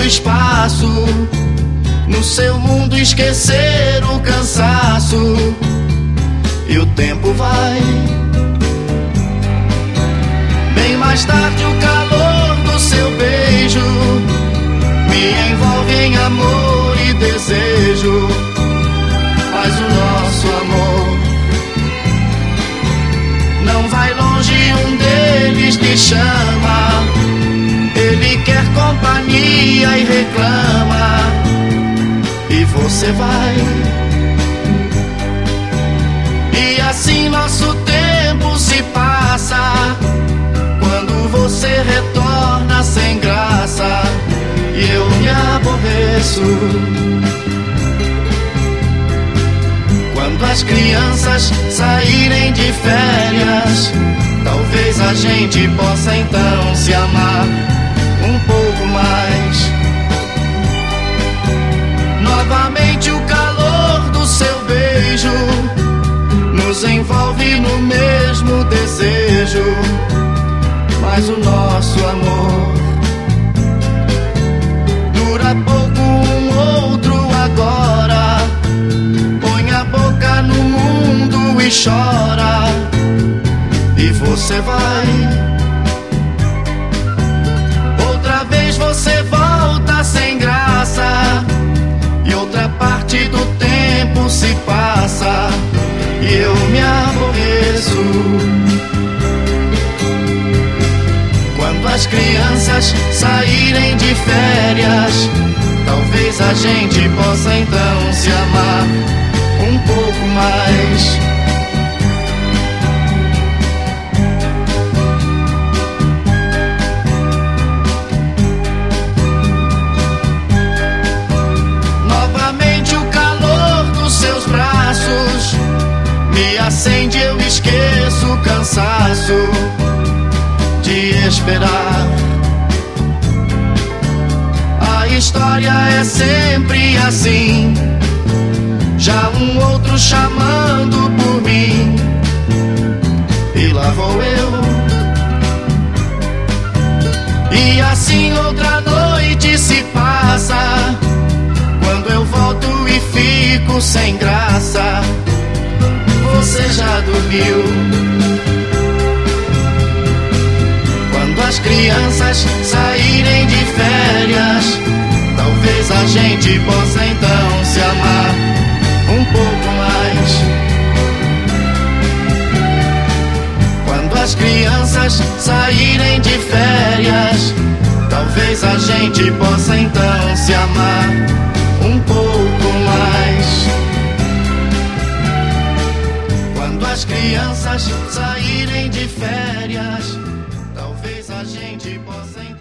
espaço, no seu mundo esquecer o cansaço. E o tempo vai. Bem mais tarde o calor do seu beijo me envolve em amor e desejo. Mas o nosso amor não vai longe, um deles te chama. Ele quer companhia e reclama, e você vai. E assim nosso tempo se passa, quando você retorna sem graça, e eu me aborreço. Quando as crianças saírem de férias, talvez a gente possa então se amar um pouco mais. Novamente o calor do seu beijo nos envolve no mesmo desejo. Mas o nosso amor dura pouco, um outro agora. Põe a boca no mundo e chora, e você vai. Outra vez você volta sem graça, e outra parte do tempo se passa, e eu me aborreço. Quando as crianças saírem de férias, talvez a gente possa então se amar um pouco mais. Novamente o calor dos seus braços me acende, eu esqueço o cansaço de esperar. A história é sempre assim, já um outro chamando por mim, e lá vou eu. E assim outra noite se passa, quando eu volto e fico sem graça. Você já dormiu. Quando as crianças saírem de férias, talvez a gente possa então se amar um pouco mais. Quando as crianças saírem de férias, talvez a gente possa então se amar um pouco mais. Quando as crianças saírem de férias, talvez a gente possa então